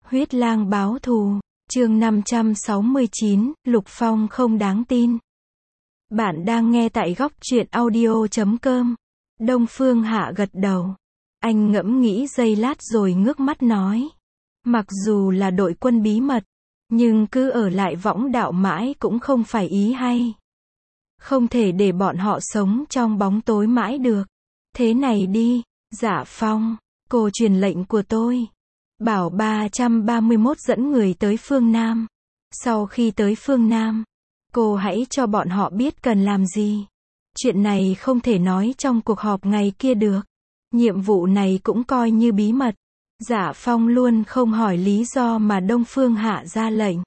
Huyết lang báo thù, chương 569, Lục Phong không đáng tin. Bạn đang nghe tại góc truyện audio.com. Đông Phương Hạ gật đầu. Anh ngẫm nghĩ giây lát rồi ngước mắt nói. Mặc dù là đội quân bí mật, nhưng cứ ở lại Võng Đạo mãi cũng không phải ý hay. Không thể để bọn họ sống trong bóng tối mãi được. Thế này đi, Dạ Phong, cô truyền lệnh của tôi. Bảo 331 dẫn người tới phương Nam. Sau khi tới phương Nam, cô hãy cho bọn họ biết cần làm gì. Chuyện này không thể nói trong cuộc họp ngày kia được. Nhiệm vụ này cũng coi như bí mật. Dạ Phong luôn không hỏi lý do mà Đông Phương Hạ ra lệnh.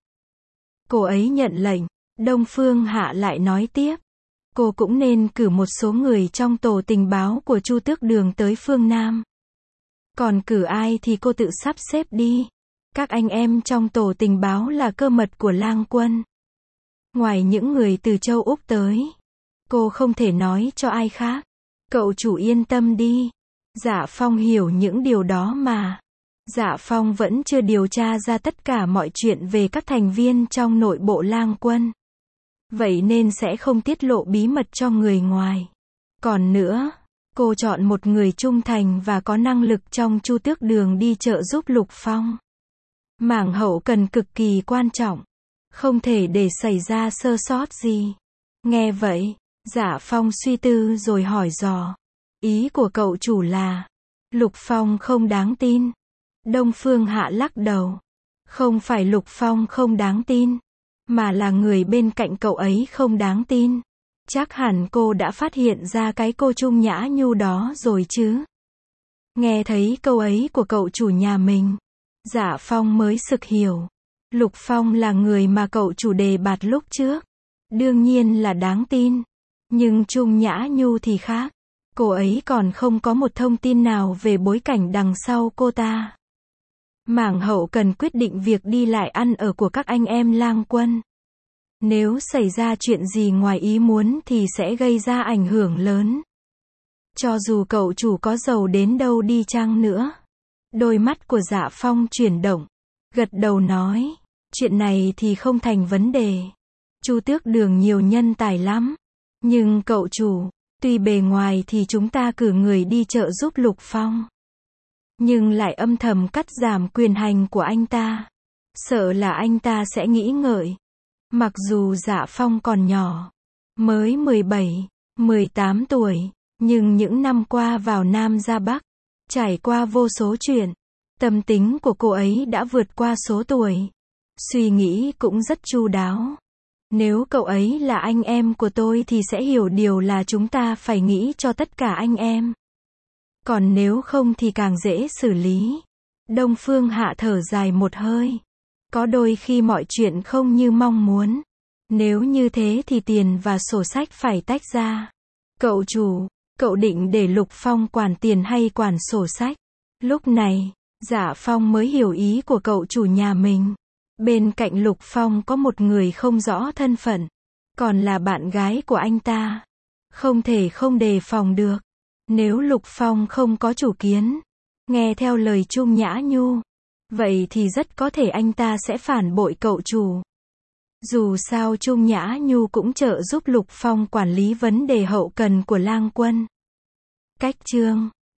Cô ấy nhận lệnh, Đông Phương Hạ lại nói tiếp. Cô cũng nên cử một số người trong tổ tình báo của Chu Tước Đường tới phương Nam. Còn cử ai thì cô tự sắp xếp đi. Các anh em trong tổ tình báo là cơ mật của Lang Quân. Ngoài những người từ châu Úc tới, cô không thể nói cho ai khác. Cậu chủ yên tâm đi. Dạ Phong hiểu những điều đó mà. Dạ Phong vẫn chưa điều tra ra tất cả mọi chuyện về các thành viên trong nội bộ Lang Quân. Vậy nên sẽ không tiết lộ bí mật cho người ngoài. Còn nữa, cô chọn một người trung thành và có năng lực trong Chu Tước Đường đi trợ giúp Lục Phong. Mảng hậu cần cực kỳ quan trọng. Không thể để xảy ra sơ sót gì. Nghe vậy, Dạ Phong suy tư rồi hỏi dò. Ý của cậu chủ là, Lục Phong không đáng tin. Đông Phương Hạ lắc đầu. Không phải Lục Phong không đáng tin, mà là người bên cạnh cậu ấy không đáng tin. Chắc hẳn cô đã phát hiện ra cái cô Trung Nhã Nhu đó rồi chứ. Nghe thấy câu ấy của cậu chủ nhà mình, Dạ Phong mới sực hiểu. Lục Phong là người mà cậu chủ đề bạt lúc trước. Đương nhiên là đáng tin. Nhưng Trung Nhã Nhu thì khác. Cô ấy còn không có một thông tin nào về bối cảnh đằng sau cô ta. Mảng hậu cần quyết định việc đi lại ăn ở của các anh em Lang Quân. Nếu xảy ra chuyện gì ngoài ý muốn thì sẽ gây ra ảnh hưởng lớn. Cho dù cậu chủ có giàu đến đâu đi chăng nữa. Đôi mắt của Dạ Phong chuyển động. Gật đầu nói. Chuyện này thì không thành vấn đề. Chu Tước Đường nhiều nhân tài lắm. Nhưng cậu chủ, tuy bề ngoài thì chúng ta cử người đi trợ giúp Lục Phong, nhưng lại âm thầm cắt giảm quyền hành của anh ta. Sợ là anh ta sẽ nghĩ ngợi. Mặc dù Dạ Phong còn nhỏ, mới 17, 18 tuổi, nhưng những năm qua vào Nam ra Bắc, trải qua vô số chuyện, tâm tính của cô ấy đã vượt qua số tuổi. Suy nghĩ cũng rất chu đáo. Nếu cậu ấy là anh em của tôi thì sẽ hiểu điều là chúng ta phải nghĩ cho tất cả anh em. Còn nếu không thì càng dễ xử lý. Đông Phương Hạ thở dài một hơi. Có đôi khi mọi chuyện không như mong muốn. Nếu như thế thì tiền và sổ sách phải tách ra. Cậu chủ, cậu định để Lục Phong quản tiền hay quản sổ sách? Lúc này, Dạ Phong mới hiểu ý của cậu chủ nhà mình. Bên cạnh Lục Phong có một người không rõ thân phận, còn là bạn gái của anh ta. Không thể không đề phòng được. Nếu Lục Phong không có chủ kiến, nghe theo lời Trung Nhã Nhu, vậy thì rất có thể anh ta sẽ phản bội cậu chủ. Dù sao Trung Nhã Nhu cũng trợ giúp Lục Phong quản lý vấn đề hậu cần của Lang Quân. Cách chương